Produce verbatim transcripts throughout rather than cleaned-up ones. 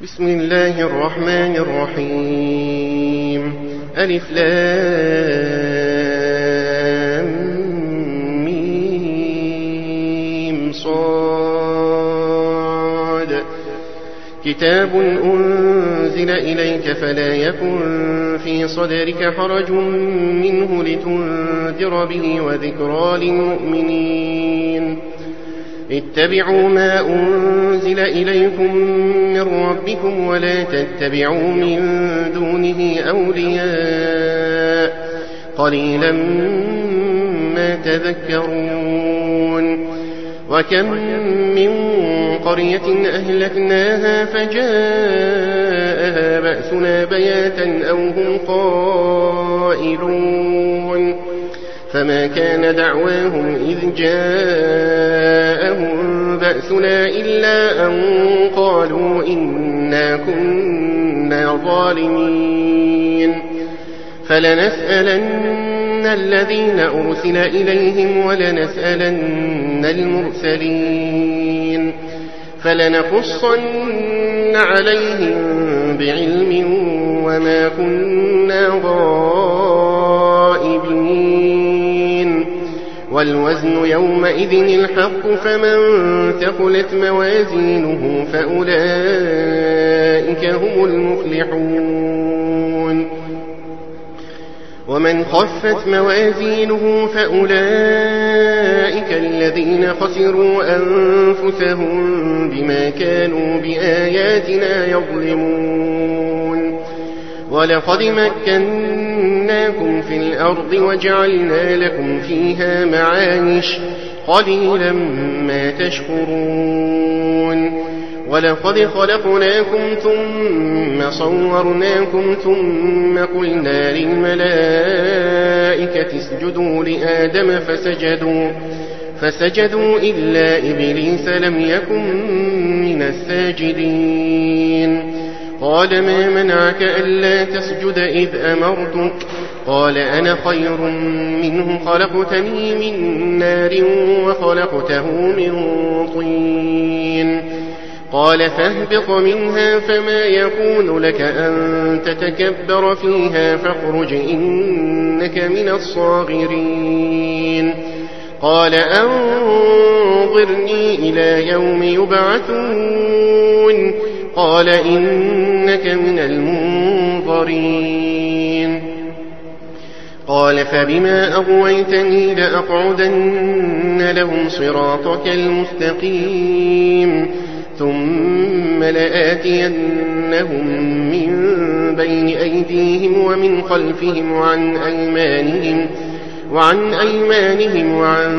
بسم الله الرحمن الرحيم. ألف لام ميم صاد. كتاب أنزل إليك فلا يكن في صدرك حرج منه لتنذر به وذكرى للمؤمنين. اتبعوا ما أنزل إليكم من ربكم ولا تتبعوا من دونه أولياء قليلا ما تذكرون. وكم من قرية أهلكناها فجاءها بأسنا بياتا أو هم قائلون. فما كان دعواهم إذ جاءهم بأسنا إلا أن قالوا إنا كنا ظالمين. فلنسألن الذين أرسل إليهم ولنسألن المرسلين. فلنقصن عليهم بعلم وما كنا غائبين. والوزن يومئذ الحق فمن ثقلت موازينه فأولئك هم المفلحون. ومن خفت موازينه فأولئك الذين خسروا أنفسهم بما كانوا بآياتنا يظلمون. ولقد مكناكم في الأرض وجعلنا لكم فيها معايش قليلا ما تشكرون. ولقد خلقناكم ثم صورناكم ثم قلنا للملائكة اسجدوا لآدم فسجدوا فسجدوا إلا إبليس لم يكن من الساجدين. قال ما منعك ألا تسجد إذ أمرتك؟ قال أنا خير منه خلقتني من نار وخلقته من طين. قال فاهبط منها فما يكون لك أن تتكبر فيها فاخرج إنك من الصاغرين. قال أنظرني إلى يوم يبعثون. قال إنك من المنظرين. قال فبما أغويتني لأقعدن لهم صراطك المستقيم ثم لآتينهم من بين أيديهم ومن خلفهم وعن أيمانهم وعن أيمانهم وعن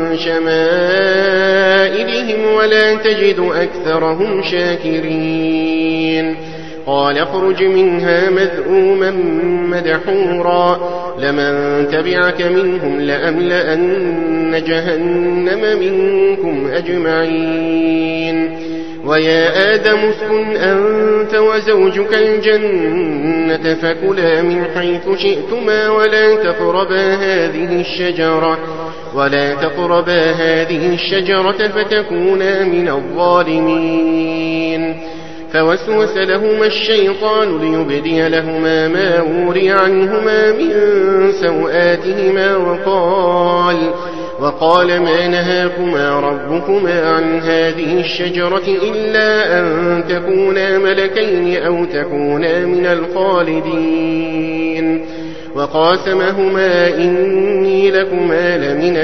شمائلهم ولا تجد أكثرهم شاكرين. قال اخرج منها مذءوما مدحورا لمن تبعك منهم لأملأن جهنم منكم أجمعين. ويا آدم اسكن أنت وزوجك الجنة فكلا من حيث شئتما ولا تقربا هذه الشجرة ولا تقربا هذه الشجرة فتكونا من الظالمين. فوسوس لهما الشيطان ليبدي لهما ما وري عنهما من سوآتهما وقال وقال ما نهاكما ربكما عن هذه الشجرة إلا أن تكونا ملكين أو تكونا من الخالدين. وقاسمهما إني لكما لمن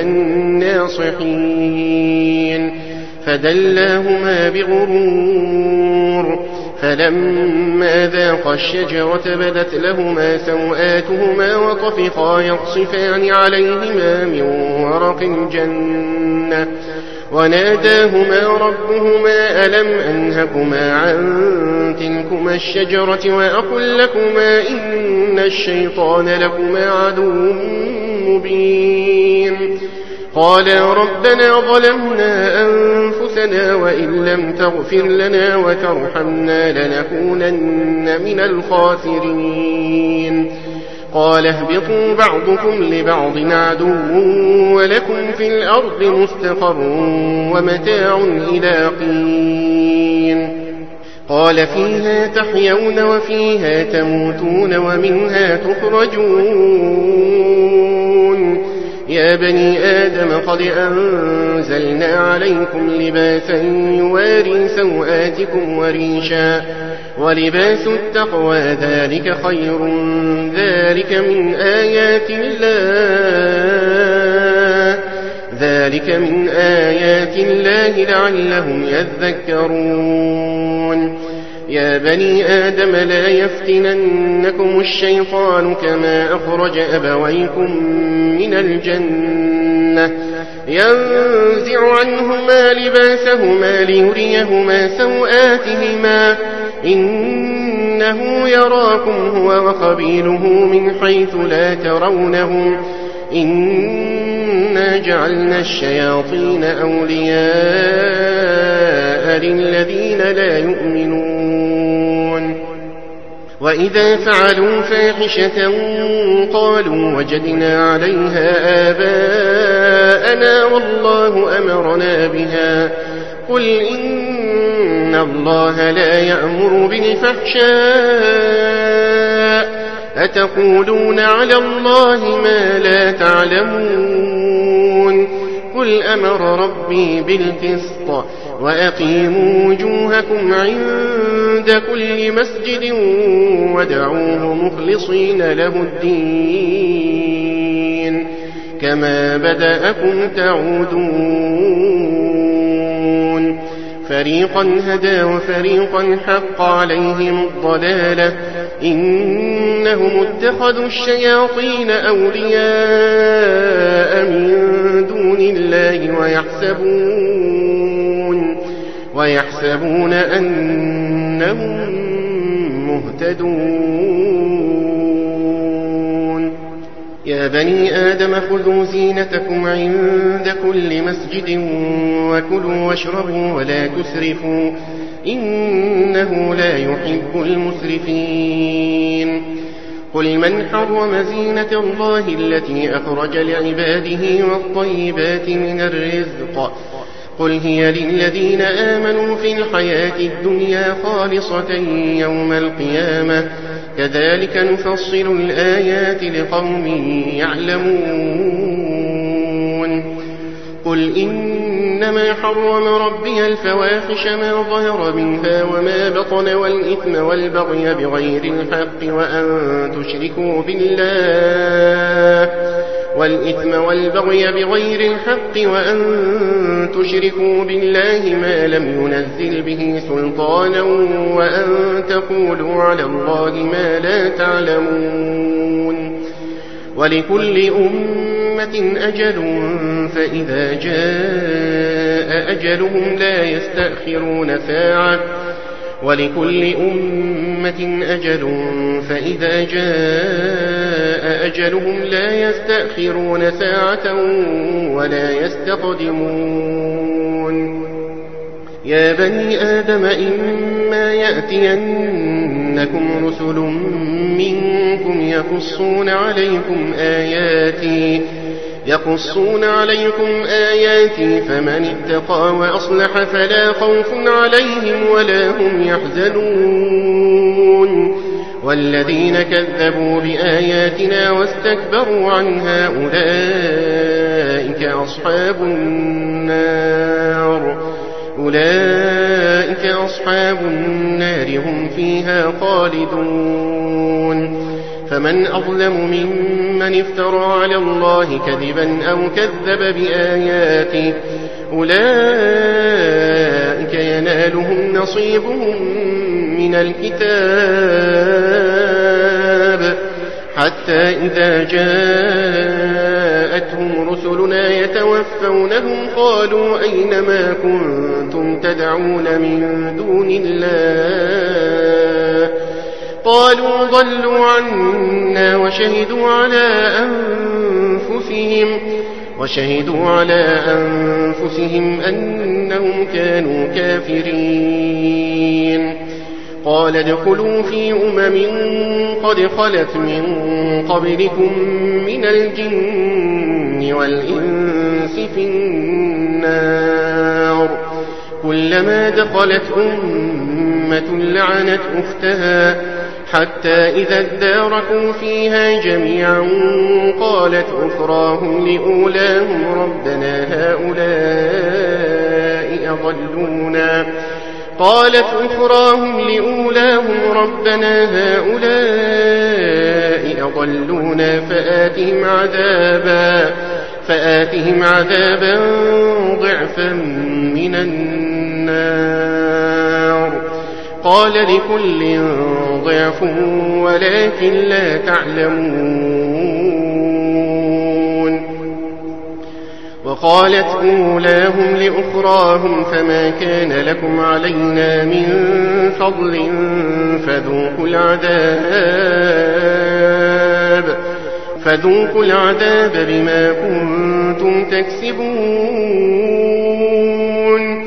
الناصحين. فدلاهما بغرور فلما ذاقا الشجرة بدت لهما سوآتهما وطفقا يخصفان عليهما من ورق الجنة. وناداهما ربهما ألم أنهكما عن تلكما الشجرة وأقل لكما إن الشيطان لكما عدو مبين. قالا ربنا ظلمنا أنفسنا وإن لم تغفر لنا وترحمنا لنكونن من الخاسرين. قال اهبطوا بعضكم لبعض عدو ولكم في الأرض مستقر ومتاع إلى حين. قال فيها تحيون وفيها تموتون ومنها تخرجون يا بني آدم قد أنزلنا عليكم لباسا يواري سوآتكم وريشا ولباس التقوى ذلك خير ذلك من آيات الله ذلك من آيات الله لعلهم يذكرون يا بني آدم لا يفتننكم الشيطان كما أخرج أبويكم من الجنة ينزع عنهما لباسهما ليريهما سوآتهما إنه يراكم هو وقبيله من حيث لا ترونهم إنا جعلنا الشياطين أولياء للذين لا يؤمنون وإذا فعلوا فاحشة قالوا وجدنا عليها آباءنا والله أمرنا بها قل إن الله لا يأمر بالفحشاء أتقولون على الله ما لا تعلمون قل أمر ربي بالقسط وأقيموا وجوهكم عند كل مسجد وادعوه مخلصين له الدين كما بدأكم تعودون فريقا هدى وفريقا حق عليهم الضلالة إنهم اتخذوا الشياطين أولياء من دون الله ويحسبون ويحسبون أنهم مهتدون يا بني آدم خذوا زينتكم عند كل مسجد وكلوا واشربوا ولا تسرفوا إنه لا يحب المسرفين قل من حرم زينة الله التي أخرج لعباده والطيبات من الرزق قل هي للذين آمنوا في الحياة الدنيا خالصة يوم القيامة كذلك نفصل الآيات لقوم يعلمون قل إنما حرم ربي الفواحش ما ظهر منها وما بطن والإثم والبغي بغير الحق وأن تشركوا بالله والإثم والبغي بغير الحق وأن تشركوا بالله ما لم ينزل به سلطانا وأن تقولوا على الله ما لا تعلمون ولكل أمة أجل فإذا جاء أجلهم لا يستأخرون ساعة ولكل أمة أجل فإذا جاء أجلهم لا يستأخرون ساعة ولا يستقدمون يا بني آدم إما يأتينكم رسل منكم يقصون عليكم آياتي يقصون عليكم آياتي فمن اتقى وأصلح فلا خوف عليهم ولا هم يحزنون والذين كذبوا بآياتنا واستكبروا عنها أولئك أصحاب النار أولئك أصحاب النار هم فيها خالدون فمن أظلم ممن افترى على الله كذبا أو كذب بآياته أولئك ينالهم نصيبهم من الكتاب حتى إذا جاءتهم رسلنا يتوفونهم قالوا أين ما كنتم تدعون من دون الله قالوا ضلوا عنا وشهدوا على أنفسهم وشهدوا على أنفسهم أنهم كانوا كافرين قال ادخلوا في أمم قد خلت من قبلكم من الجن والإنس في النار كلما دخلت أمة أمة لعنت أختها حتى إذا اداركوا فيها جميعا قالت أخراهم لأولاهم ربنا هؤلاء أضلونا قالت أخراهم لأولاهم ربنا هؤلاء أضلونا فآتهم عذابا فآتهم عذابا ضعفا من النار قال لكل ضعف ولكن لا تعلمون وقالت أولاهم لأخراهم فما كان لكم علينا من فضل فذوقوا العذاب فذوقوا العذاب بما كنتم تكسبون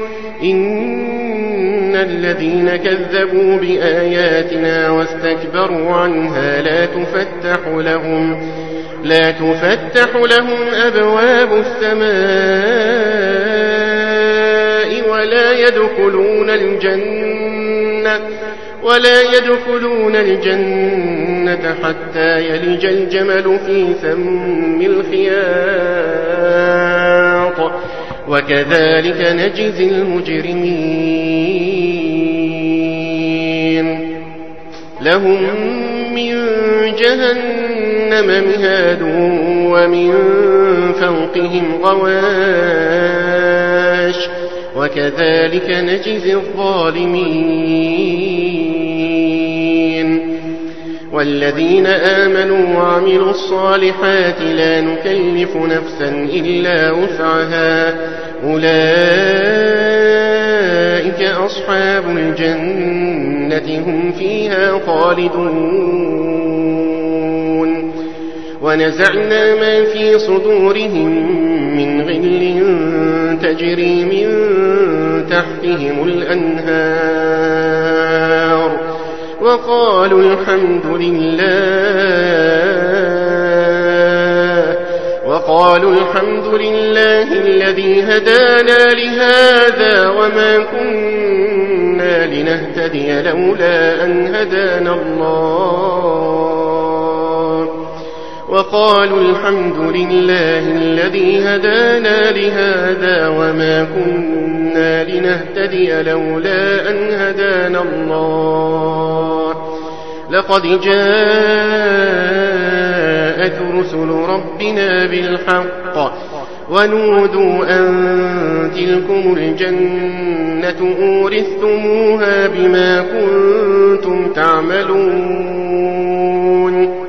إن الذين كذبوا بآياتنا واستكبروا عنها لا تفتح لهم لا تفتح لهم أبواب السماء ولا يدخلون الجنة ولا يدخلون الجنة حتى يلج الجمل في سم الخياط وكذلك نجزي المجرمين لهم من جهنم مهاد ومن فوقهم غواش وكذلك نجزي الظالمين والذين آمنوا وعملوا الصالحات لا نكلف نفسا إلا وسعها أولئك أصحاب الجنة هم فيها خالدون ونزعنا ما في صدورهم من غل تجري من تحتهم الأنهار وقالوا الحمد لله وقالوا الحمد لله الذي هدانا لهذا وما كنا لنهتدي لولا أن هدانا الله وقالوا الحمد لله الذي هدانا لهذا وما كنا لنهتدي لولا أن هدانا الله لقد جاءت رسل ربنا بالحق ونودوا أن تلكم الجنة أورثتموها بما كنتم تعملون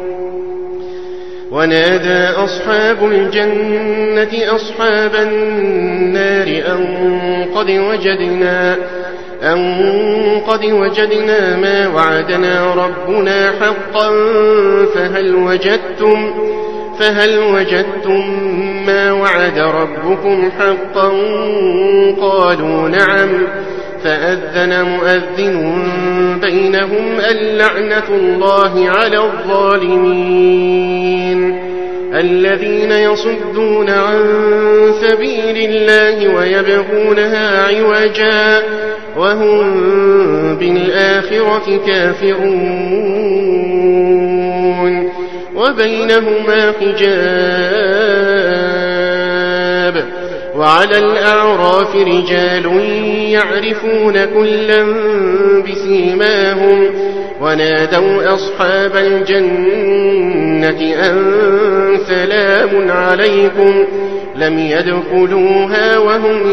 ونادى أصحاب الجنة أصحاب النار أن قد وجدنا أن قد وجدنا ما وعدنا ربنا حقا فهل وجدتم فهل وجدتم ما وعد ربكم حقا قالوا نعم فأذن مؤذن بينهم اللعنة الله على الظالمين الذين يصدون عن سبيل الله ويبغونها عوجا وهم بالآخرة كافرون وبينهما حجاب وعلى الأعراف رجال يعرفون كلا بسيماهم ونادوا أصحاب الجنة أن سلام عليكم لم يدخلوها وهم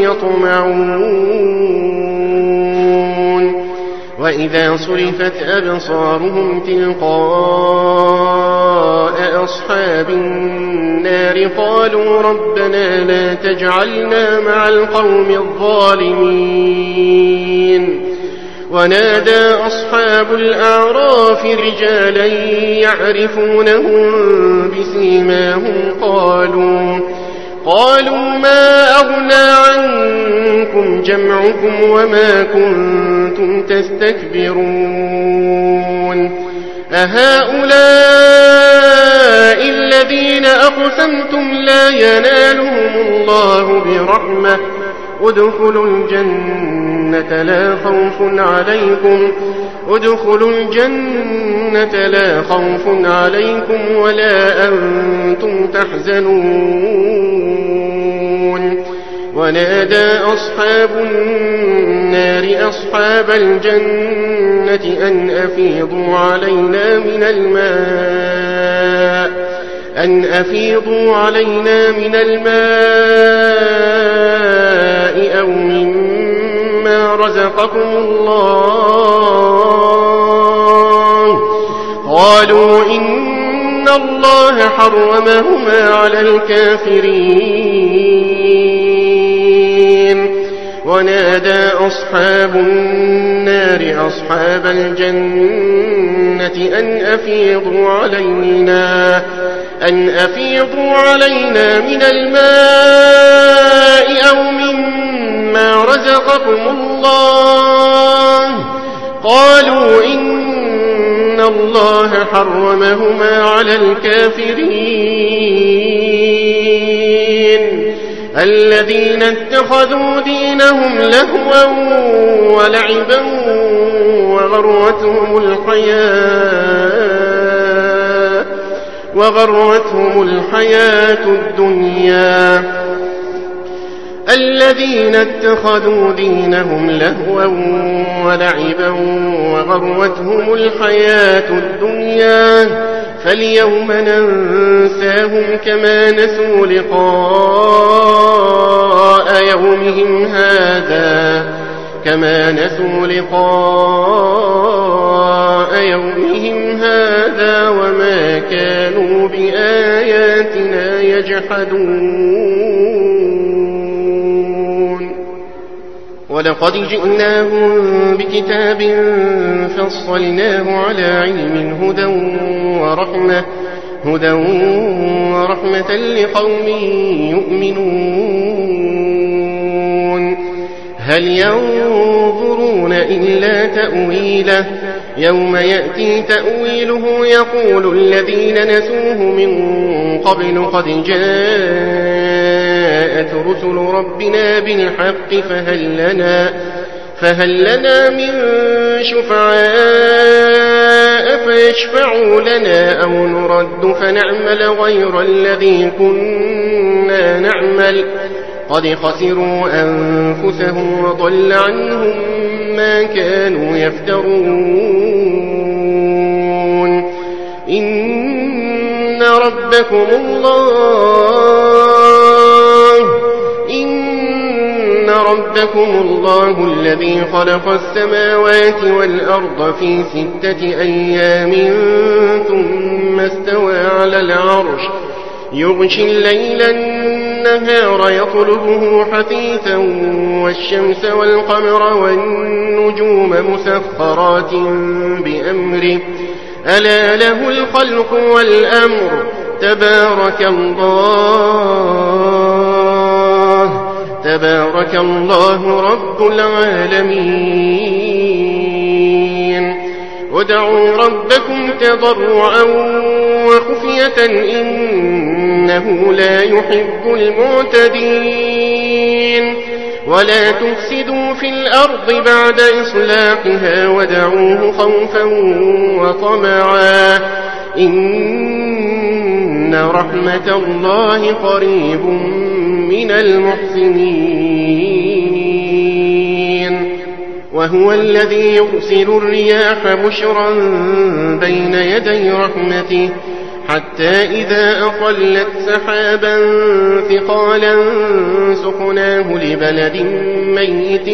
يطمعون وإذا صرفت أبصارهم تلقاء أصحاب النار قالوا ربنا لا تجعلنا مع القوم الظالمين ونادى أصحاب الأعراف رجالا يعرفونهم بسيماهم قالوا قالوا ما أغنى عنكم جمعكم وما كنتم تستكبرون أهؤلاء الذين أقسمتم لا ينالهم الله برحمة ادخلوا الجنة لا خوف عليكم ادخلوا الجنة لا خوف عليكم ولا أنتم تحزنون ونادى أصحاب النار أصحاب الجنة أن أفيضوا علينا من الماء أن أفيضوا علينا من الماء أو مما رزقكم الله قالوا إن الله حرمهما على الكافرين ونادى أصحاب النار أصحاب الجنة أن أفيضوا علينا أن أفيضوا علينا من الماء أو مما رزقكم الله قالوا إن الله حرمهما على الكافرين الذين اتخذوا دينهم لهوا ولعبا وغرتهم الحياة وغرتهم الحياة الدنيا الذين اتخذوا دينهم لهوا ولعبا وغرتهم الحياة الدنيا فاليوم ننساهم كما نسوا لقاء يومهم هذا كما نسوا لقاء يومهم هذا وما كانوا بآياتنا يجحدون ولقد جئناهم بكتاب فصلناه على علم هدى ورحمة هدى ورحمة لقوم يؤمنون هل ينظرون إلا تأويله يوم يأتي تأويله يقول الذين نسوه من قبل قد جاءت رسل ربنا بالحق فهل لنا فهل لنا من شفعاء فيشفعوا لنا أو نرد فنعمل غير الذي كنا نعمل قد خسروا أنفسهم وضل عنهم ما كانوا يفترون إن ربكم الله إن ربكم الله الذي خلق السماوات والأرض في ستة أيام ثم استوى على العرش يغشي الليل النهار يطلبه حثيثا والشمس والقمر والنجوم مسخرات بأمره ألا له الخلق والأمر تبارك الله تبارك الله رب العالمين ادعوا ربكم تضرعا وخفية إنه لا يحب المعتدين ولا تفسدوا في الأرض بعد إصلاحها ودعوه خوفا وطمعا إن رحمة الله قريب من المحسنين وهو الذي يرسل الرياح بشرا بين يدي رحمته حتى إذا أقلت سحابا ثقالا سقناه لبلد ميت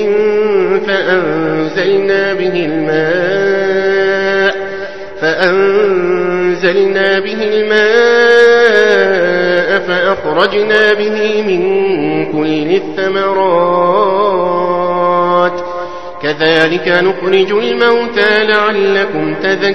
فأنزلنا به الماء فأنزلنا به الماء فأخرجنا به من كل الثمرات كذلك نخرج الموتى لعلكم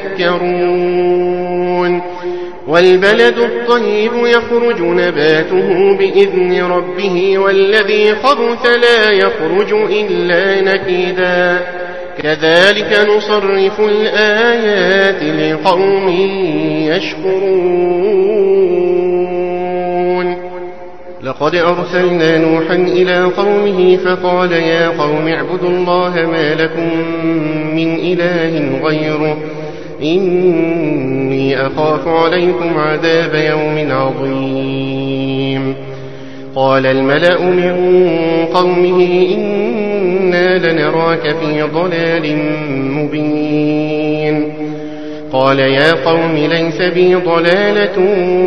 تذكرون والبلد الطيب يخرج نباته بإذن ربه والذي خبث لا يخرج إلا نكدا كذلك نصرف الآيات لقوم يشكرون لقد أرسلنا نوحا إلى قومه فقال يا قوم اعبدوا الله ما لكم من إله غيره إني أخاف عليكم عذاب يوم عظيم. قال الملأ من قومه إنا لنراك في ضلال مبين. قال يا قوم ليس بي ضلالة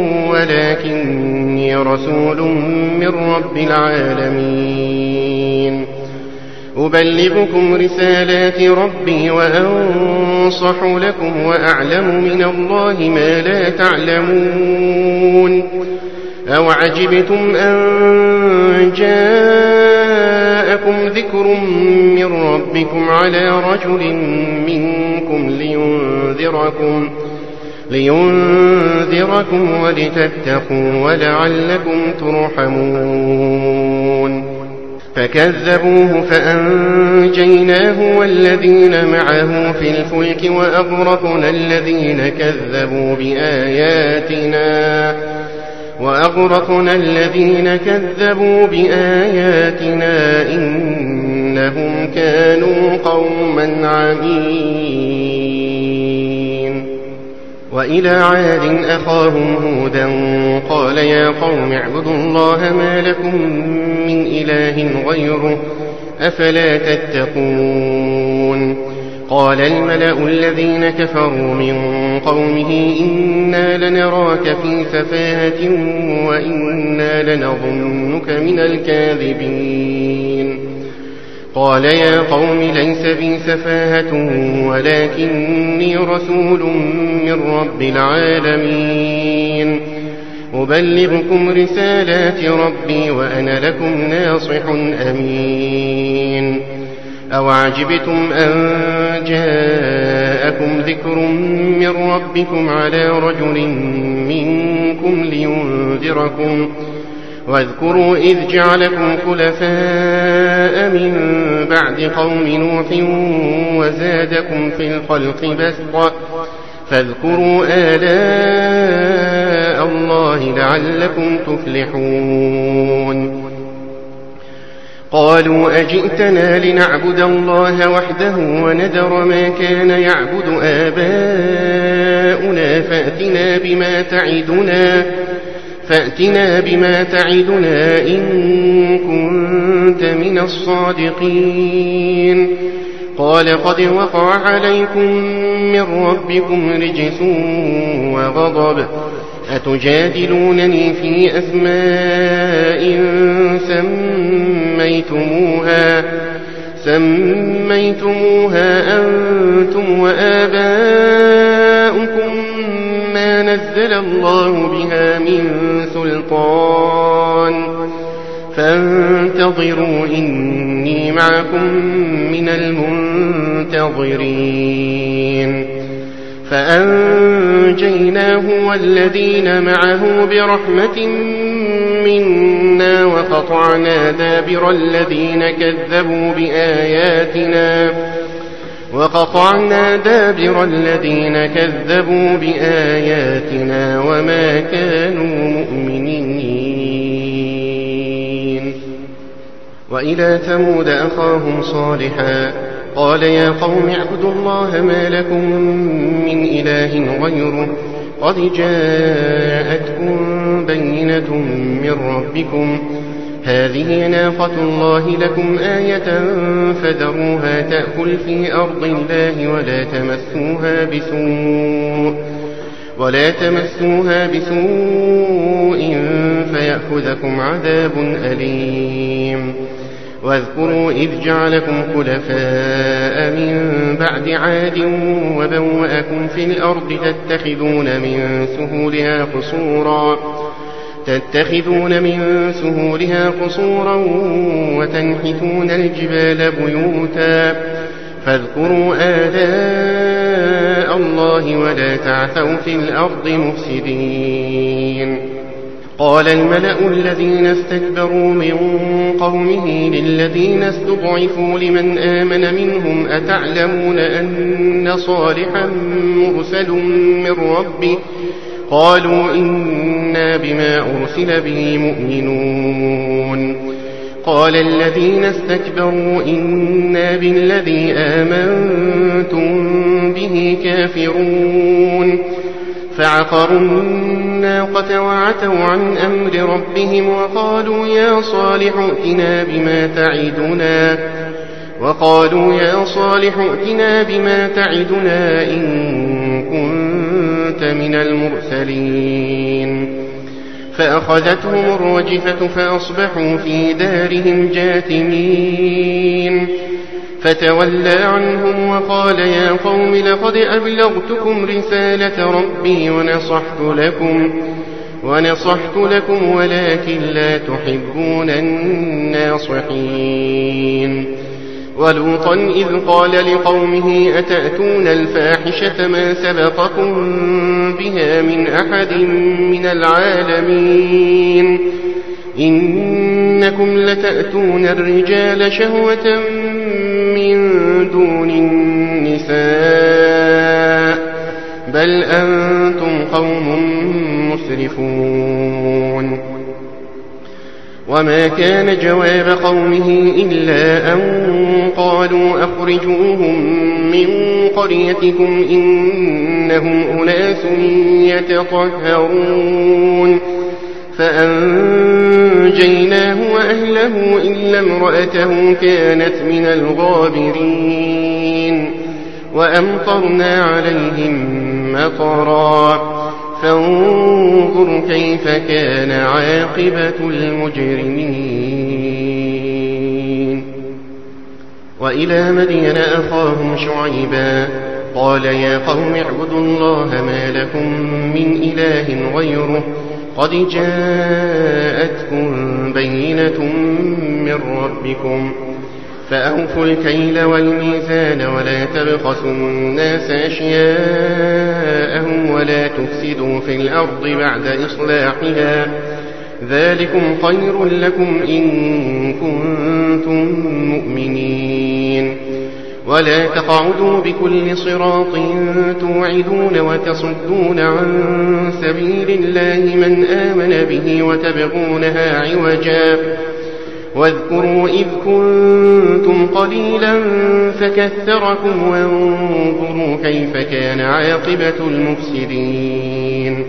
ولكني رسول من رب العالمين أبلغكم رسالات ربي وأنصح لكم وأعلم من الله ما لا تعلمون. أو عجبتم أن جاءكم ذكر من ربكم على رجل منكم لينذركم, لينذركم ولتتقوا ولعلكم ترحمون. فكذبوه فأنجيناه والذين معه في الفلك وأغرقنا الذين كذبوا بآياتنا وأغرقنا الذين كذبوا بآياتنا إنهم كانوا قوما عمين. وإلى عاد أخاهم هودا قال يا قوم اعبدوا الله ما لكم من إله غيره أفلا تتقون. قال الملأ الذين كفروا من قومه إنا لنراك في سفاهة وإنا لنظنك من الكاذبين. قال يا قوم ليس بي سفاهة ولكني رسول من رب العالمين أبلغكم رسالات ربي وأنا لكم ناصح أمين. أو عجبتم أن جاءكم ذكر من ربكم على رجل منكم لينذركم واذكروا إذ جعلكم خلفاء من بعد قوم نوح وزادكم في الخلق بسطا فاذكروا آلاء الله لعلكم تفلحون. قالوا أجئتنا لنعبد الله وحده ونذر ما كان يعبد آباؤنا فأتنا بما تعدنا فأتنا بما تعدنا إن كنت من الصادقين. قال قد وقع عليكم من ربكم رجس وغضب أتجادلونني في أسماء سميتموها سميتموها أنتم وآباؤكم ما نزل الله بها من سلطان فانتظروا إني معكم من المنتظرين. فأنجيناه والذين معه برحمة منا وقطعنا دابر الذين كذبوا بآياتنا وقطعنا دابر الذين كذبوا بآياتنا وما كانوا مؤمنين. وإلى ثمود أخاهم صالحا قال يا قوم اعبدوا الله ما لكم من إله غيره قد جاءتكم بينة من ربكم هذه ناقة الله لكم آية فذروها تأكل في أرض الله ولا تمسوها بسوء ولا تمسوها بسوء فيأخذكم عذاب أليم. واذكروا إذ جعلكم خلفاء من بعد عاد وبوأكم في الأرض تتخذون من سهولها قصورا تتخذون من سهولها قصورا وتنحتون الجبال بيوتا فاذكروا آلاء الله ولا تعثوا في الأرض مفسدين. قال الملأ الذين استكبروا من قومه للذين استضعفوا لمن آمن منهم أتعلمون أن صالحا مرسل من ربه قالوا إنا بما أرسل به مؤمنون. قال الذين استكبروا إنا بالذي آمنتم به كافرون. فعقروا الناقة وعتوا عن أمر ربهم وقالوا يا صالح ائتنا بما تعدنا وقالوا يا صالح ائتنا بما تعدنا إن كنت من المرسلين. فأخذتهم الرجفة فأصبحوا في دارهم جاثمين. فتولى عنهم وقال يا قوم لقد أبلغتكم رسالة ربي ونصحت لكم ونصحت لكم ولكن لا تحبون الناصحين. ولوطا إذ قال لقومه أتأتون الفاحشة ما سبقكم بها من أحد من العالمين إنكم لتأتون الرجال شهوة من دون النساء بل أنتم قوم مسرفون. وما كان جواب قومه إلا أن قالوا أخرجوهم من قريتكم إنهم أناس يتطهرون. فأنجيناه وأهله إلا امرأته كانت من الغابرين. وأمطرنا عليهم مطرا فانظر كيف كان عاقبة المجرمين. وإلى مدين أخاهم شعيبا قال يا قوم اعبدوا الله ما لكم من إله غيره قد جاءتكم بينة من ربكم فأوفوا الكيل والميزان ولا تبخسوا الناس أشياءهم ولا تفسدوا في الأرض بعد إصلاحها ذلكم خير لكم إن كنتم مؤمنين. ولا تقعدوا بكل صراط توعدون وتصدون عن سبيل الله من آمن به وتبغونها عوجا واذكروا إذ كنتم قليلا فكثركم وانظروا كيف كان عاقبة المفسدين.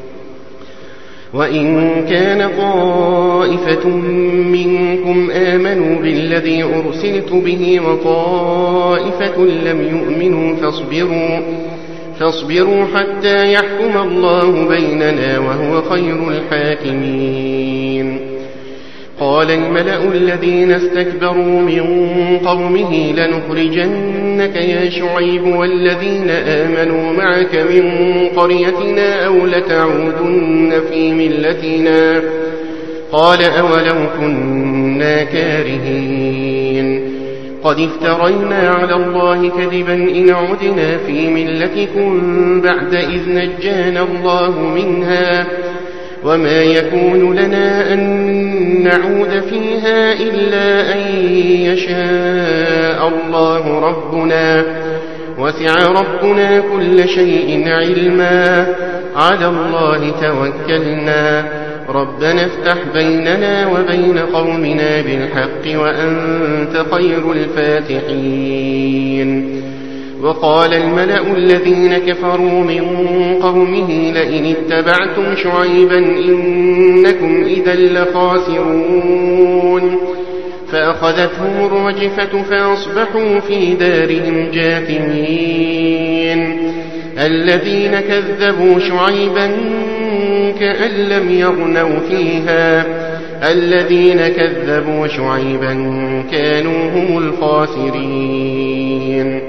وإن كان طائفة منكم آمنوا بالذي أرسلت به وطائفة لم يؤمنوا فاصبروا, فاصبروا حتى يحكم الله بيننا وهو خير الحاكمين. قال الملأ الذين استكبروا من قومه لنخرجنك يا شعيب والذين آمنوا معك من قريتنا أو لتعودن في ملتنا قال أولو كنا كارهين قد افترينا على الله كذبا إن عدنا في ملتكم بعد إذ نجانا الله منها وما يكون لنا أن نعود فيها إلا أن يشاء الله ربنا وسع ربنا كل شيء علما على الله توكلنا ربنا افتح بيننا وبين قومنا بالحق وأنت خير الفاتحين. وقال الملأ الذين كفروا من قومه لئن اتبعتم شعيبا إنكم إذا لخاسرون. فأخذتهم الرجفة فأصبحوا في دارهم جاثمين. الذين كذبوا شعيبا كأن لم يغنوا فيها الذين كذبوا شعيبا كانوا هم الخاسرين.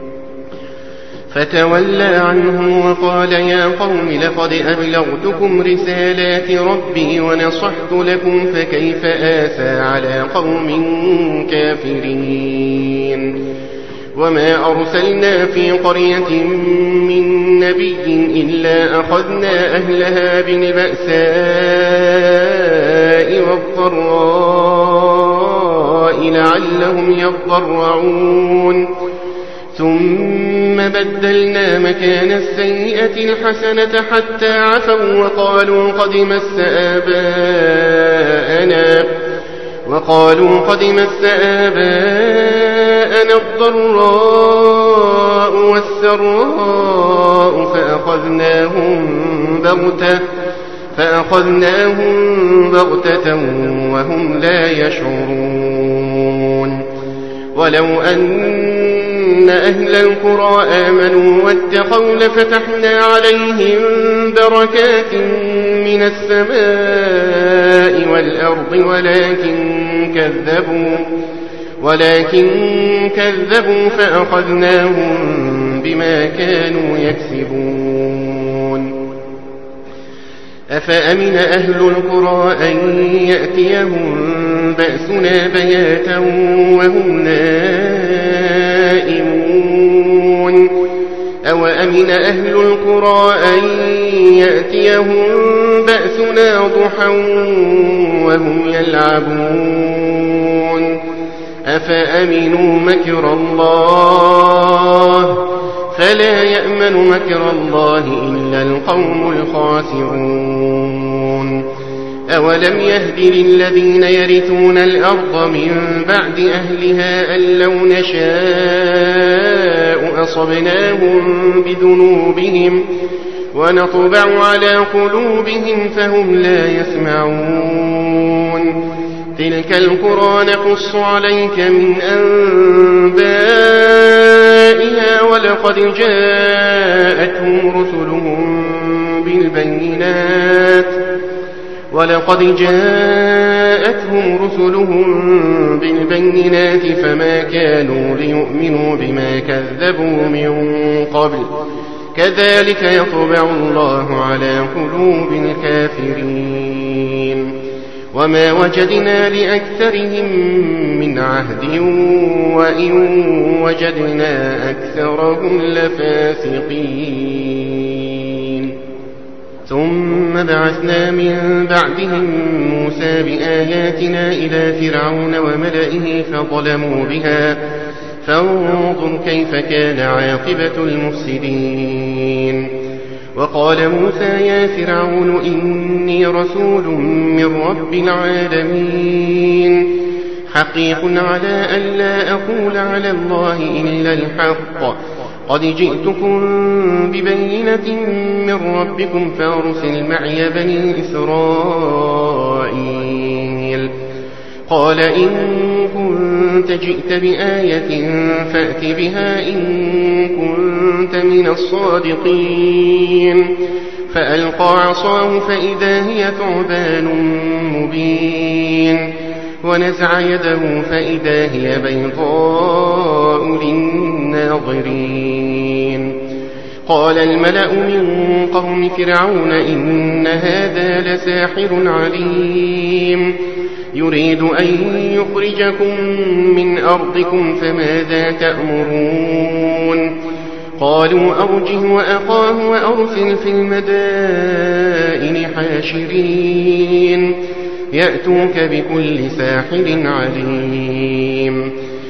فتولى عنهم وقال يا قوم لقد أبلغتكم رسالات ربي ونصحت لكم فكيف آسى على قوم كافرين. وما أرسلنا في قرية من نبي إلا أخذنا أهلها بالبأساء والضراء لعلهم يضرعون ثم بدلنا مكان السيئة الحسنة حتى عفوا وقالوا قد مس آباءنا وقالوا قد مس آباءنا الضراء والسراء فأخذناهم بغتة فأخذناهم بغتة وهم لا يشعرون ولو أن أهل القرى آمنوا واتقوا لفتحنا عليهم بركات من السماء والأرض ولكن كذبوا ولكن كذبوا فأخذناهم بما كانوا يكسبون أفأمن أهل القرى أن يأتيهم بأسنا بياتا وهم نائمون أو أمن أهل القرى أن يأتيهم بأسنا ضحى وهم يلعبون أفأمنوا مكر الله فلا يأمن مكر الله إلا القوم الخاسرون أولم يهد للذين يرثون الأرض من بعد أهلها أن لو نشاء أصبناهم بذنوبهم ونطبع على قلوبهم فهم لا يسمعون تلك القرى نقص عليك من أنبائها ولقد جاءتهم رسلهم بالبينات ولقد جاءتهم رسلهم بالبينات فما كانوا ليؤمنوا بما كذبوا من قبل كذلك يطبع الله على قلوب الكافرين وما وجدنا لأكثرهم من عهد وإن وجدنا أكثرهم لفاسقين ثم بعثنا من بعدهم موسى بآياتنا إلى فرعون وملئه فظلموا بها فانظر كيف كان عاقبة المفسدين وقال موسى يا فرعون إني رسول من رب العالمين حقيق على أن لا أقول على الله إلا الحق قد جئتكم ببينة من ربكم فارسل معي بني إسرائيل قال إن كنت جئت بآية فأت بها إن كنت من الصادقين فألقى عصاه فإذا هي ثعبان مبين ونزع يده فإذا هي بيضاء للناظرين قال الملأ من قوم فرعون إن هذا لساحر عليم يريد أن يخرجكم من أرضكم فماذا تأمرون قالوا أرجه وأخاه وأرسل في المدائن حاشرين يأتوك بكل ساحر عليم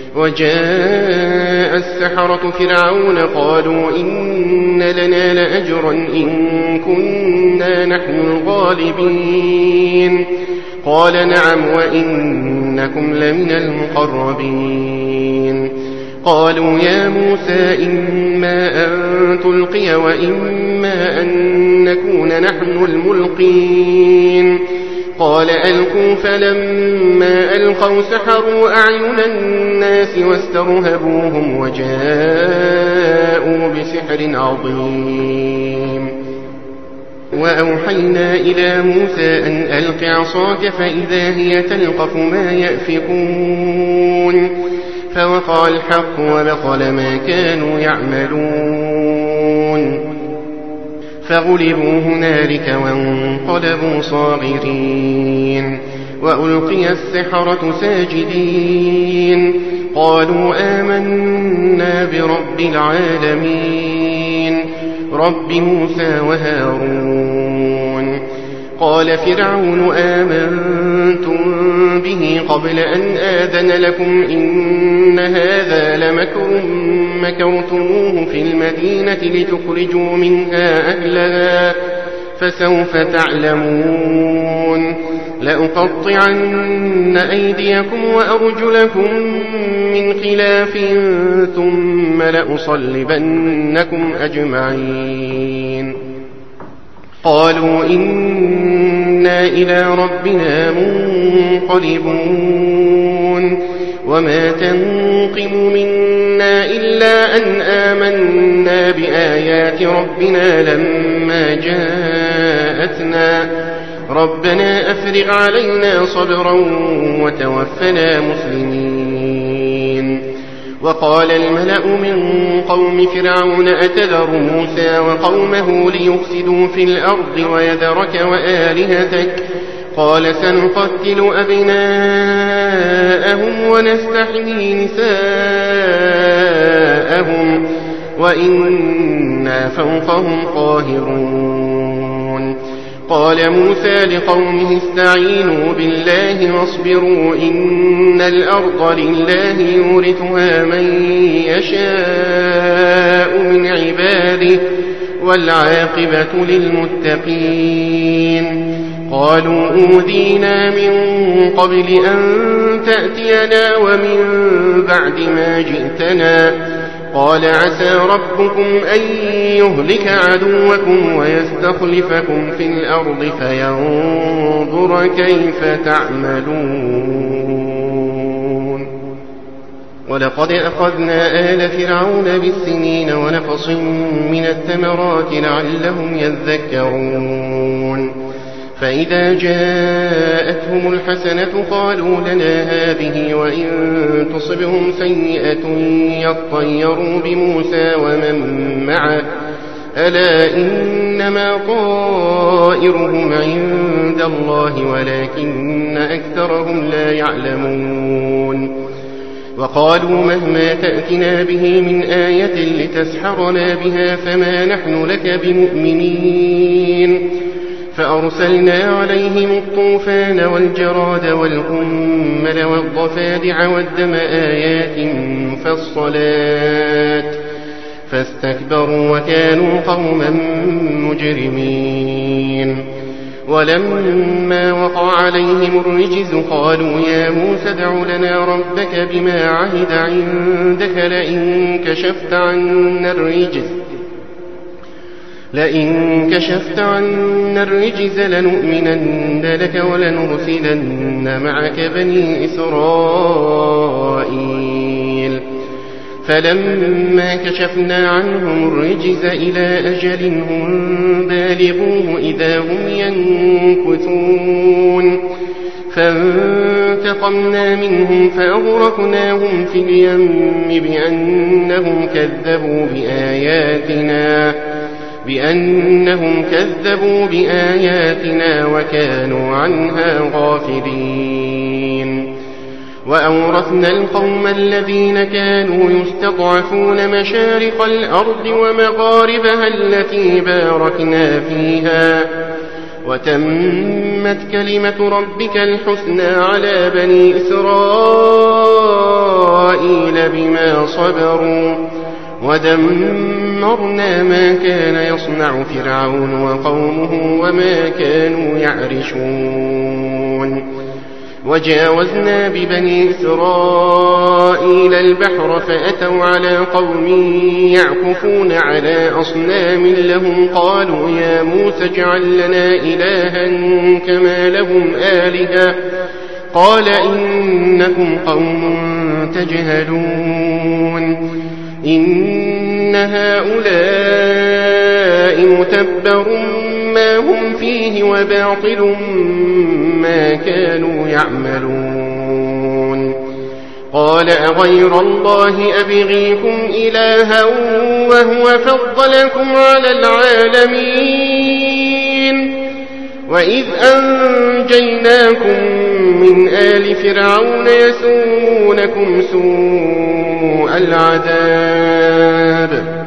وجاء السحرة فرعون قالوا إن لنا لأجرا إن كنا نحن الغالبين قال نعم وإنكم لمن المقربين قالوا يا موسى إما أن تلقي وإما أن نكون نحن الملقين قال ألقوا فلما ألقوا سحروا أعين الناس واسترهبوهم وجاءوا بسحر عظيم وأوحينا إلى موسى أن ألق عصاك فإذا هي تلقف ما يأفكون فوقع الحق وبطل ما كانوا يعملون فغلبوا هنالك وانقلبوا صاغرين وألقي السحرة ساجدين قالوا آمنا برب العالمين رب موسى وهارون قال فرعون آمنتم به قبل أن آذن لكم إن هذا لمكر مكرتموه في المدينة لتخرجوا منها أهلها فسوف تعلمون لأقطعن أيديكم وأرجلكم من خلاف ثم لأصلبنكم أجمعين قالوا إنا إلى ربنا منقلبون وما تنقم منا إلا أن آمنا بآيات ربنا لما جاءتنا ربنا أفرغ علينا صبرا وتوفنا مسلمين وقال الملأ من قوم فرعون أتذر موسى وقومه ليفسدوا في الأرض ويذرك وآلهتك قال سنقتل أبناءهم ونستحيي نساءهم وإنا فوقهم قاهرون قال موسى لقومه استعينوا بالله واصبروا إن الأرض لله يورثها من يشاء من عباده والعاقبة للمتقين قالوا أوذينا من قبل أن تأتينا ومن بعد ما جئتنا قال عسى ربكم أن يهلك عدوكم ويستخلفكم في الأرض فينظر كيف تعملون ولقد أخذنا آل فرعون بالسنين ونقص من الثمرات لعلهم يذكرون فإذا جاءتهم الحسنة قالوا لنا هذه وإن تصبهم سيئة يطيروا بموسى ومن معه ألا إنما طائرهم عند الله ولكن أكثرهم لا يعلمون وقالوا مهما تأتنا به من آية لتسحرنا بها فما نحن لك بمؤمنين فأرسلنا عليهم الطوفان والجراد والقمل والضفادع والدم آيات مفصلات فاستكبروا وكانوا قوما مجرمين ولما وقع عليهم الرجز قالوا يا موسى ادع لنا ربك بما عهد عندك لئن كشفت عنا الرجز لئن كشفت عنا الرجز لنؤمنن لك ولنرسلن معك بني إسرائيل فلما كشفنا عنهم الرجز إلى أجل هم بالغوه إذا هم ينكثون فانتقمنا منهم فأغرقناهم في اليم بأنهم كذبوا بآياتنا بأنهم كذبوا بآياتنا وكانوا عنها غافلين وأورثنا القوم الذين كانوا يستضعفون مشارق الأرض ومغاربها التي باركنا فيها وتمت كلمة ربك الحسنى على بني إسرائيل بما صبروا ودمرنا ما كان يصنع فرعون وقومه وما كانوا يعرشون وجاوزنا ببني إسرائيل البحر فأتوا على قوم يعكفون على أصنام لهم قالوا يا موسى اجعل لنا إلها كما لهم آلهة قال إنكم قوم تجهلون إن هؤلاء متبر ما هم فيه وباطل ما كانوا يعملون قال أغير الله أبغيكم إلها وهو فضلكم على العالمين وإذ أنجيناكم من آل فرعون يسومونكم سوء العذاب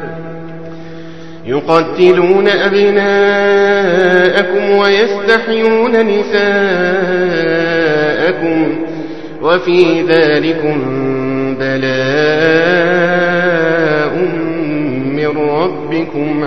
يقتلون أبناءكم ويستحيون نساءكم لكم وفي ذلكم بلاء من ربكم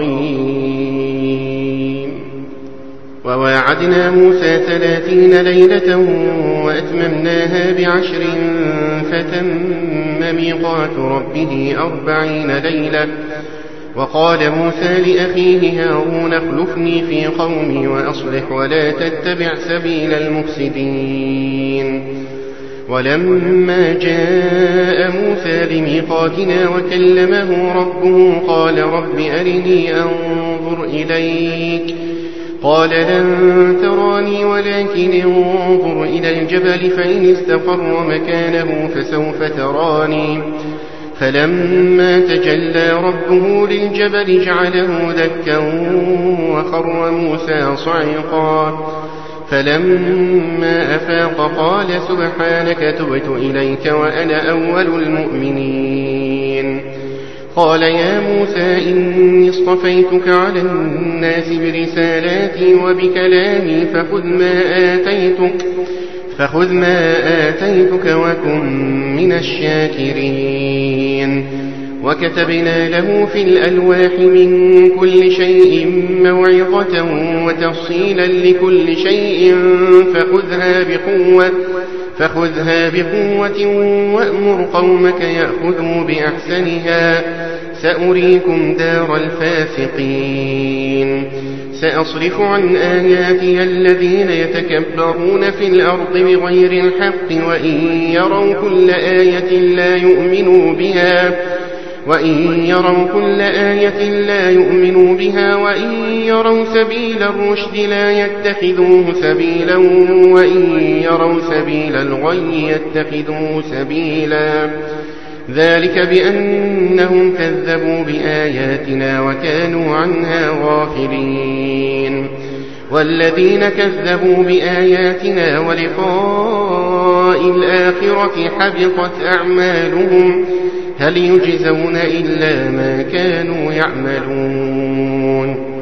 عظيم. وواعدنا موسى ثلاثين ليلة وأتممناها بعشر فتم ميقات ربه أربعين ليلة. وقال موسى لأخيه هارون اخلفني في قومي وأصلح ولا تتبع سبيل المفسدين. ولما جاء موسى لميقاتنا وكلمه ربه قال رب أرني أنظر إليك قال لن تراني ولكن انظر إلى الجبل فإن استقر مكانه فسوف تراني. فلما تجلى ربه للجبل جعله دكا وخر موسى صعقا. فلما أفاق قال سبحانك تبت إليك وأنا أول المؤمنين. قال يا موسى إني اصطفيتك على الناس برسالاتي وبكلامي فخذ ما آتيتك فخذ ما آتيتك وكن من الشاكرين. وكتبنا له في الألواح من كل شيء موعظة وتفصيلا لكل شيء فخذها بقوة فخذها بقوة وأمر قومك يأخذوا بأحسنها سأريكم دار الفاسقين. سأصرف عن آياتي الذين يتكبرون في الأرض بغير الحق وإن يروا كل آية لا يؤمنوا بها وإن يروا كل آية لا يؤمنوا بها وإن يروا سبيل الرشد لا يتخذوه سبيلا وإن يروا سبيل الغي يتخذوه سبيلا. ذلك بأنهم كذبوا بآياتنا وكانوا عنها غافلين. والذين كذبوا بآياتنا ولقاء الآخرة حبطت أعمالهم هل يجزون إلا ما كانوا يعملون.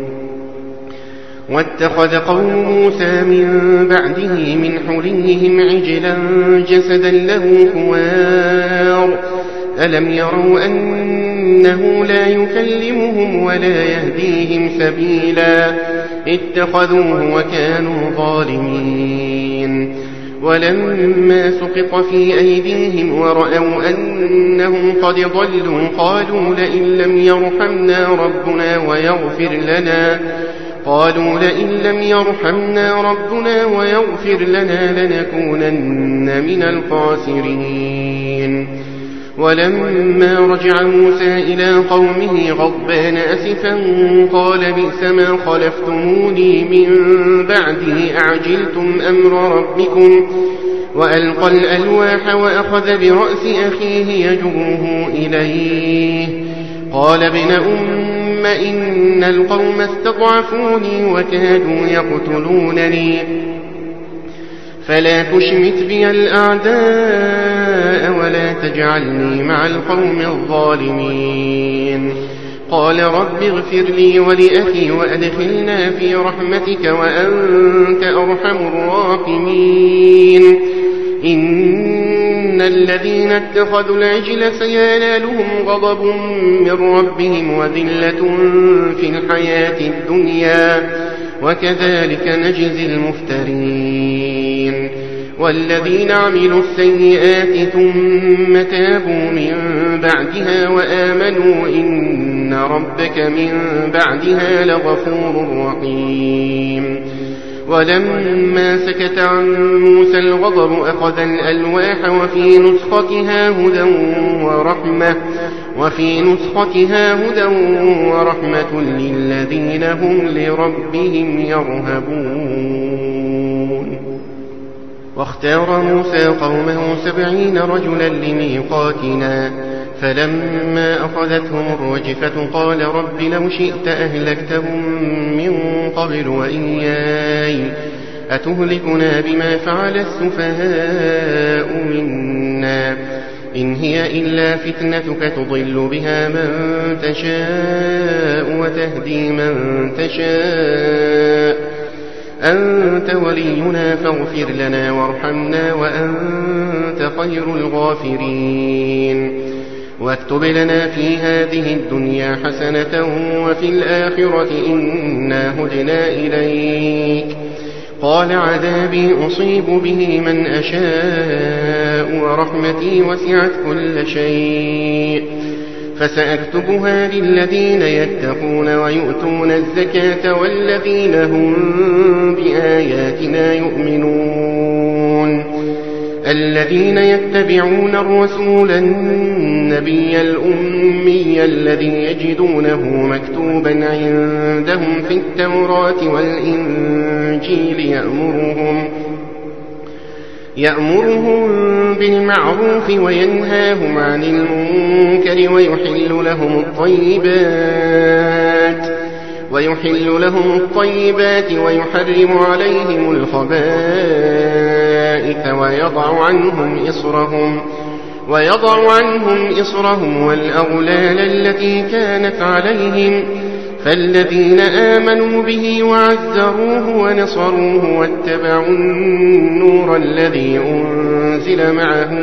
واتخذ قوم موسى من بعده من حليهم عجلا جسدا له خوار ألم يروا أنه لا يكلمهم ولا يهديهم سبيلا اتخذوه وكانوا ظالمين. ولما سقط في أيديهم ورأوا أنهم قد ضلوا قالوا لئن لم يرحمنا ربنا ويغفر لنا قالوا لئن لم يرحمنا ربنا ويغفر لنا لنكونن من الخاسرين. ولما رجع موسى إلى قومه غضبان أسفا قال بئس ما خلفتموني من بعده أعجلتم أمر ربكم وألقى الألواح وأخذ برأس أخيه يجره إليه قال ابن أم إن القوم استضعفوني وكادوا يقتلونني فلا تشمت بي الأعداء ولا تجعلني مع القوم الظالمين. قال رب اغفر لي ولأخي وأدخلنا في رحمتك وأنت أرحم الراحمين. إن الذين اتخذوا العجل سينالهم غضب من ربهم وذلة في الحياة الدنيا وكذلك نجزي المفترين. والذين عملوا السيئات ثم تابوا من بعدها وآمنوا إن ربك من بعدها لغفور رحيم. ولما سكت عن موسى الغضب أخذ الألواح وفي نسختها هدى ورحمة وفي نسختها هدى ورحمة للذين هم لربهم يرهبون. واختار موسى قومه سبعين رجلا لميقاتنا فلما أخذتهم الرجفة قال رب لو شئت أهلكتهم من قبل وإياي أتهلكنا بما فعل السفهاء منا إن هي إلا فتنتك تضل بها من تشاء وتهدي من تشاء أنت ولينا فاغفر لنا وارحمنا وأنت خير الغافرين واكتب لنا في هذه الدنيا حسنة وفي الآخرة إنا هدنا إليك قال عذابي أصيب به من أشاء ورحمتي وسعت كل شيء فسأكتبها للذين يتقون ويؤتون الزكاة والذين هم بآياتنا يؤمنون الذين يتبعون الرسول النبي الأمي الذي يجدونه مكتوبا عندهم في التوراة والإنجيل يأمرهم يأمرهم بالمعروف وينهاهم عن المنكر ويحل لهم الطيبات ويحل لهم الطيبات ويحرم عليهم الخبائث ويضع عنهم إصرهم ويضع عنهم إصرهم والأغلال التي كانت عليهم فالذين آمنوا به وعزروه ونصروه واتبعوا النور الذي أنزل معه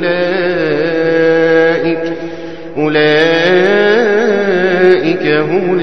أولئك أولئك هم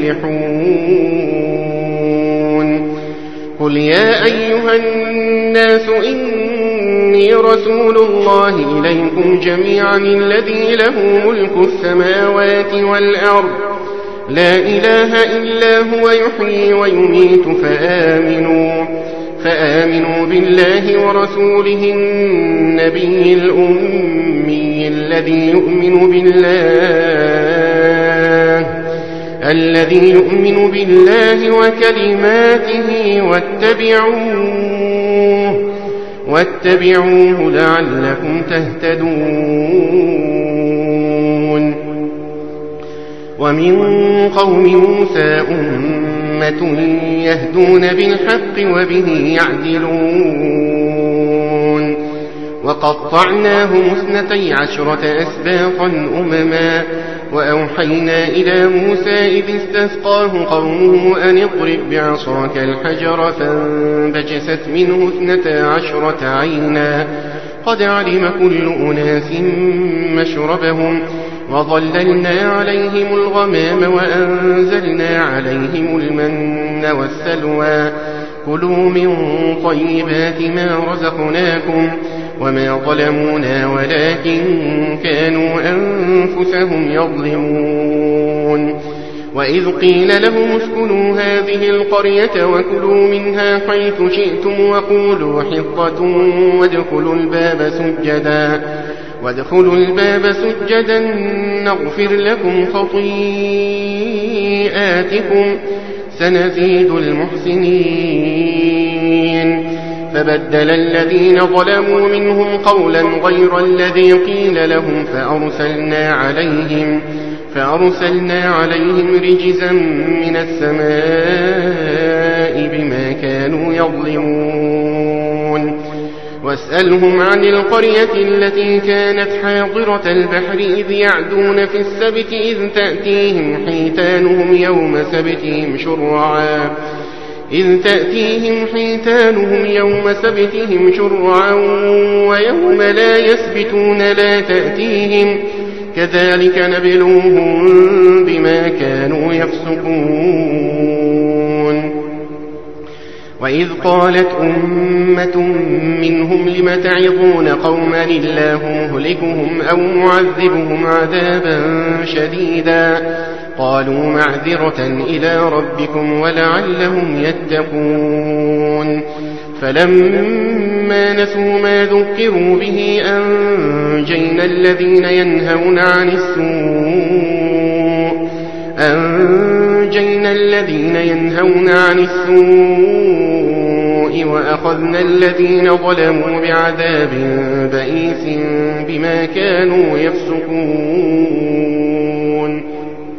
المفلحون قل يا أيها الناس إني رسول الله إليكم جميعا الذي له ملك السماوات والأرض لا إله إلا هو يحيي ويميت فآمنوا فآمنوا بالله ورسوله النبي الأمي الذي يؤمن بالله الذي يؤمن بالله وكلماته واتبعوه واتبعوه لعلكم تهتدون ومن قوم موسى أمة يهدون بالحق وبه يعدلون وقطعناهم اثنتي عشرة أسباطا أمما وأوحينا إلى موسى إذ استسقاه قومه أن اضرب بعصاك الحجر فانبجست منه اثنتا عشرة عينا قد علم كل أناس مشربهم وظللنا عليهم الغمام وأنزلنا عليهم المن والسلوى كلوا من طيبات ما رزقناكم وما ظلمونا ولكن كانوا أنفسهم يظلمون وإذ قيل لهم اسكنوا هذه القرية وكلوا منها حيث شئتم وقولوا حطة وادخلوا الباب سجدا وادخلوا الباب سجدا نغفر لكم خطيئاتكم سنزيد المحسنين فبدل الذين ظلموا منهم قولا غير الذي قيل لهم فأرسلنا عليهم فأرسلنا عليهم رجزا من السماء بما كانوا يظلمون واسألهم عن القرية التي كانت حاضرة البحر إذ يعدون في السبت إذ تأتيهم حيتانهم يوم سبتهم شرعا إذ تأتيهم حيتانهم يوم سبتهم شرعا ويوم لا يسبتون لا تأتيهم كذلك نبلوهم بما كانوا يفسقون وإذ قالت أمة منهم لم تعظون قوما الله مهلكهم أو معذبهم عذابا شديدا قالوا معذرة إلى ربكم ولعلهم يتقون فلما نسوا ما ذكروا به أنجينا الذين ينهون عن السوء أنجينا الذين ينهون عن السوء وأخذنا الذين ظلموا بعذاب بئيس بما كانوا يفسقون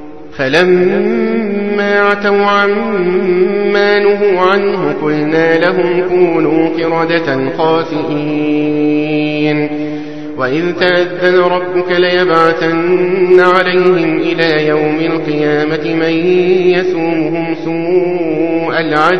فلما عتوا عما نهوا عنه قلنا لهم كونوا قردة خاسئين وإذ تأذن ربك ليبعثن عليهم إلى يوم القيامة من يسومهم سوء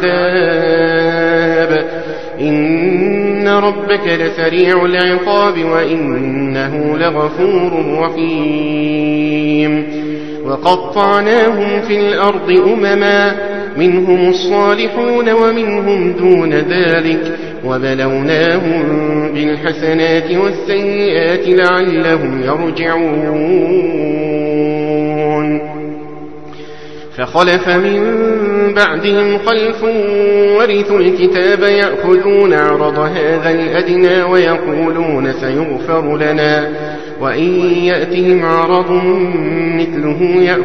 العذاب إن ربك لسريع العقاب وإنه لغفور رحيم وقطعناهم في الأرض أمما منهم الصالحون ومنهم دون ذلك وبلوناهم بالحسنات والسيئات لعلهم يرجعون فخلف من بعدهم خلف ورثوا الكتاب يأخذون عرض هذا الأدنى ويقولون سيغفر لنا وإن يأتهم عرض مثله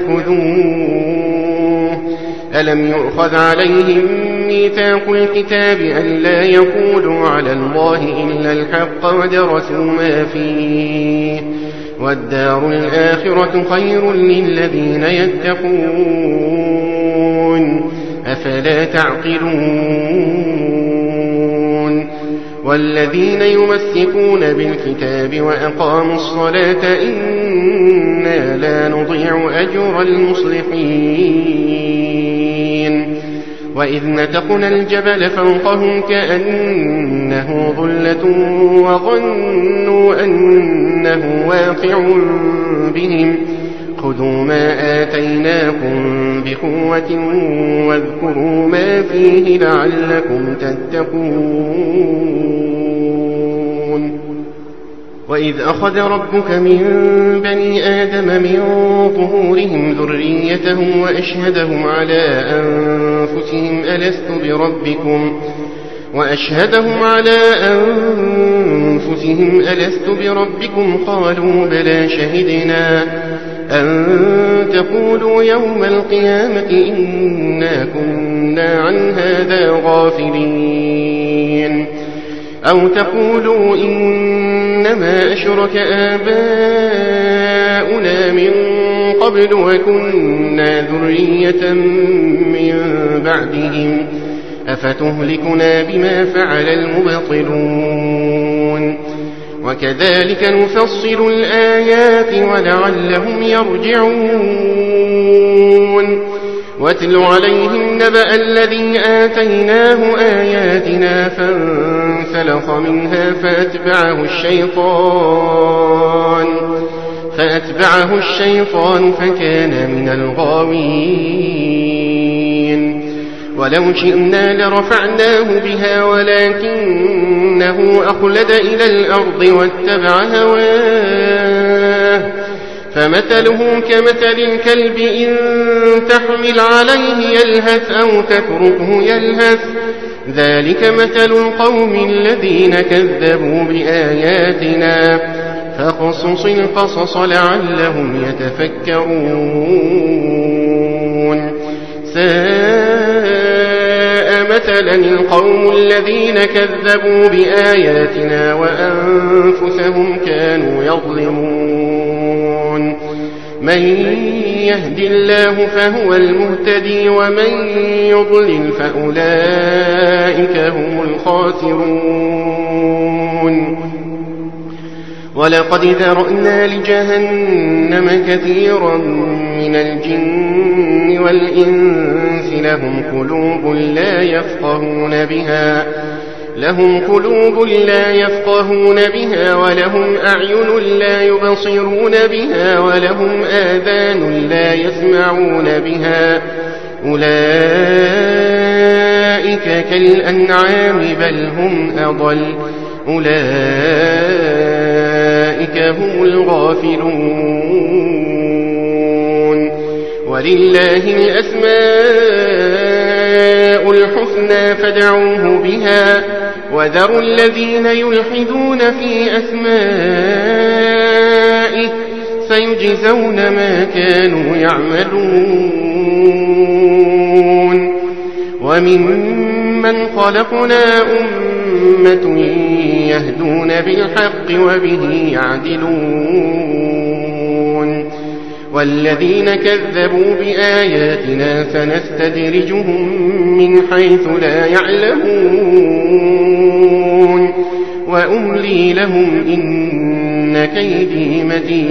يأخذوه ألم يؤخذ عليهم ميثاق الكتاب ألا يقولوا على الله إلا الحق ودرسوا ما فيه والدار الآخرة خير للذين يتقون أفلا تعقلون والذين يمسكون بالكتاب وأقاموا الصلاة إنا لا نضيع أجر المصلحين وإذ نتقنا الجبل فوقهم كأنه ظلة وظنوا أنه واقع بهم خذوا ما آتيناكم بقوة واذكروا ما فيه لعلكم تتقون وإذ أخذ ربك من بني آدم من ظهورهم ذريتهم وأشهدهم على أنفسهم ألست بربكم وأشهدهم على أنفسهم ألست بربكم قالوا بلى شهدنا أن تقولوا يوم القيامة إنا كنا عن هذا غافلين أو تقولوا إنما أشرك آباؤنا من قبل وكنا ذرية من بعدهم أفتهلكنا بما فعل المبطلون وكذلك نفصل الآيات ولعلهم يرجعون واتل عليهم نبأ الذي آتيناه آياتنا فانسلخ منها فأتبعه الشيطان فأتبعه الشيطان فكان من الغاوين ولو شئنا لرفعناه بها ولكنه أخلد إلى الأرض واتبع هواه فمثله كمثل الكلب إن تحمل عليه يلهث أو تتركه يلهث ذلك مثل القوم الذين كذبوا بآياتنا فاقصص القصص لعلهم يتفكرون ساء مثلا القوم الذين كذبوا بآياتنا وأنفسهم كانوا يظلمون من يهد الله فهو المهتدي ومن يضلل فأولئك هم الخاسرون ولقد ذرأنا لجهنم كثيرا من الجن والإنس لهم قلوب لا يفقهون بها لهم قلوب لا يفقهون بها ولهم أعين لا يبصرون بها ولهم آذان لا يسمعون بها أولئك كالأنعام بل هم أضل أولئك هم الغافلون ولله الأسماء الحسنى فادعوه بها وذروا الذين يلحدون في أسمائه سيجزون ما كانوا يعملون وممن خلقنا أمة يهدون بالحق وبه يعدلون والذين كذبوا بآياتنا سنستدرجهم من حيث لا يعلمون وأملي لهم إن إن كيدي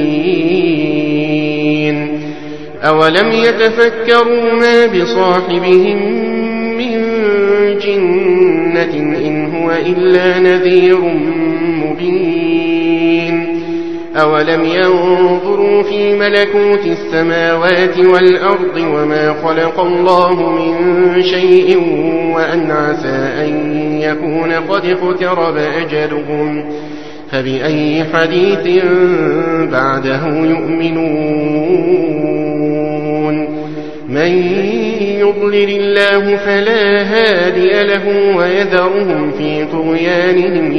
متين أولم يتفكروا ما بصاحبهم من جنة إن هو إلا نذير مبين أولم ينظروا في ملكوت السماوات والأرض وما خلق الله من شيء وأن عسى أن يكون قد اقترب أجلهم فبأي حديث بعده يؤمنون من يضلل الله فلا هادي له ويذرهم في طغيانهم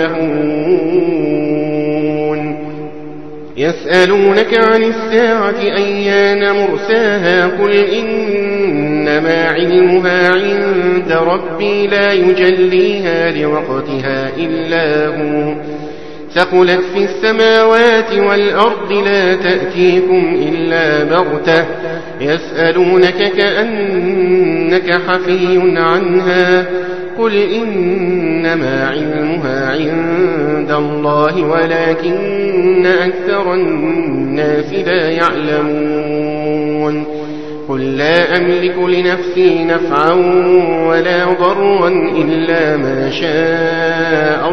يعمهون يسألونك عن الساعة أيان مرساها قل إنما علمها عند ربي لا يجليها لوقتها إلا هو ثقلت في السماوات والأرض لا تأتيكم إلا بغتة يسألونك كأنك حفي عنها قل إنما علمها عند الله ولكن أكثر الناس لا يعلمون قل لا أملك لنفسي نفعا ولا ضرا إلا ما شاء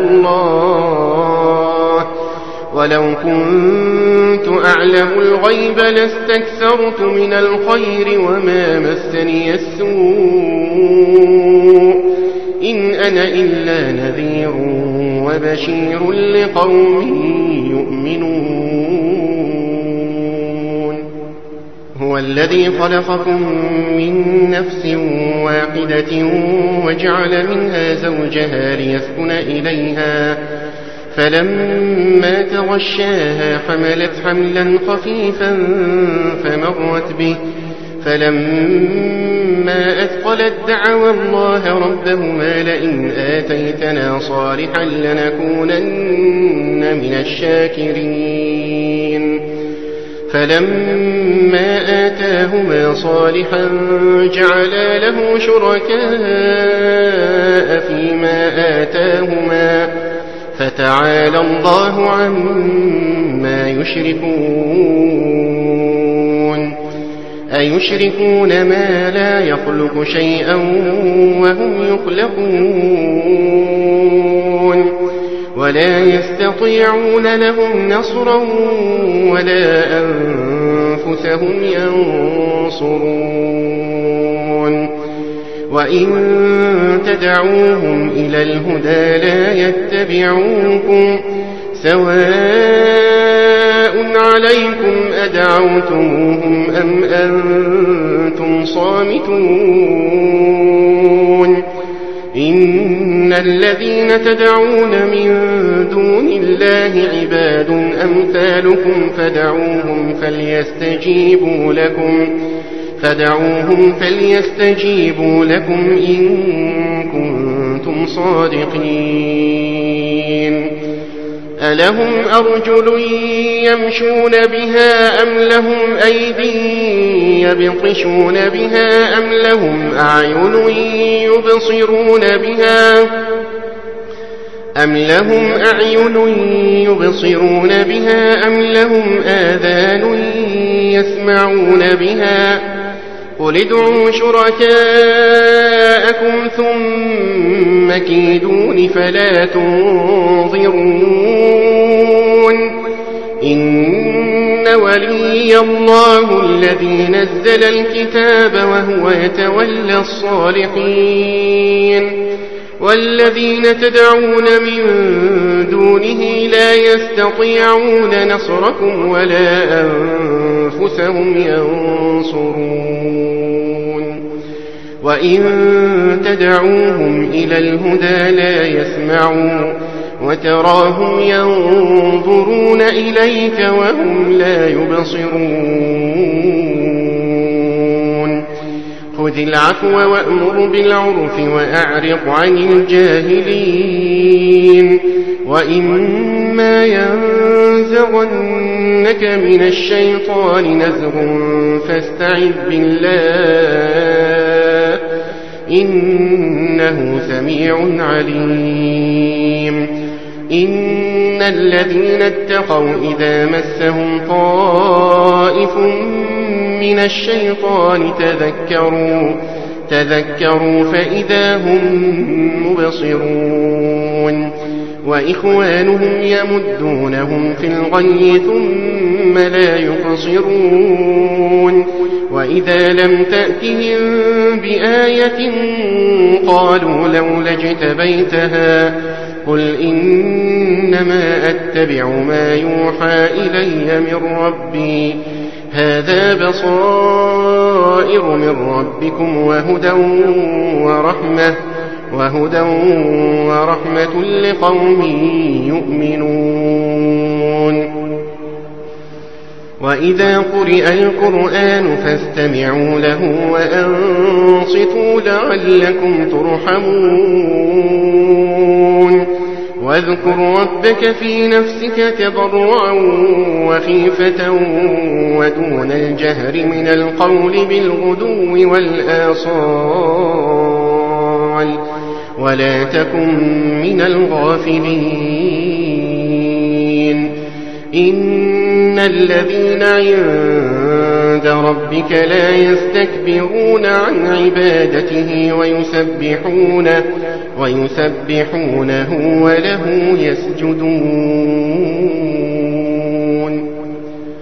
الله ولو كنت أعلم الغيب لاستكثرت من الخير وما مسني السوء إن أنا إلا نذير وبشير لقوم يؤمنون هو الذي خلقكم من نفس واحدة وجعل منها زوجها ليسكن إليها فلما تغشاها حملت حملا خفيفا فمرت به فلما أثقلت دعوا الله ربهما لئن آتيتنا صالحا لنكونن من الشاكرين فلما آتاهما صالحا جعلا له شركاء فيما آتاهما فتعالى الله عما يشركون أيشركون ما لا يخلق شيئا وهم يخلقون ولا يستطيعون لهم نصرا ولا أنفسهم ينصرون وإن تدعوهم إلى الهدى لا يتبعوكم سواء عليكم أدعوتموهم أم أنتم صامتون إن الذين تدعون من دون الله عباد أمثالكم فدعوهم فليستجيبوا لكم فدعوهم فليستجيبوا لكم إن كنتم صادقين ألهم أرجل يمشون بها أم لهم أيدي يبطشون بها أم لهم أعين يبصرون بها أم لهم أعين يبصرون بها أم لهم آذان يسمعون بها قل ادعوا شركاءكم ثم كيدون فلا تنظرون إن ولي الله الذي نزل الكتاب وهو يتولى الصالحين والذين تدعون من دونه لا يستطيعون نصركم ولا أنفسهم ينصرون وإن تدعوهم إلى الهدى لا يسمعون وتراهم ينظرون إليك وهم لا يبصرون خذ العفو وأمر بالعرف وأعرض عن الجاهلين وإما ينزغنك من الشيطان نزغ فاستعذ بالله إنه سميع عليم إن إن الذين اتقوا إذا مسهم طائف من الشيطان تذكروا تذكروا فإذا هم مبصرون وإخوانهم يمدونهم في الغي ثم لا يقصرون وإذا لم تأتهم بآية قالوا لولا اجتبيتها قل إنما أتبع ما يوحى إلي من ربي هذا بصائر من ربكم وهدى ورحمة وهدى ورحمة لقوم يؤمنون وإذا قرئ القرآن فاستمعوا له وأنصتوا لعلكم ترحمون واذكر ربك في نفسك تضرعا وخيفة ودون الجهر من القول بالغدو والآصال ولا تكن من الغافلين إن الذين عند ربك لا يستكبرون عن عبادته ويسبحونه, ويسبحونه وله يسجدون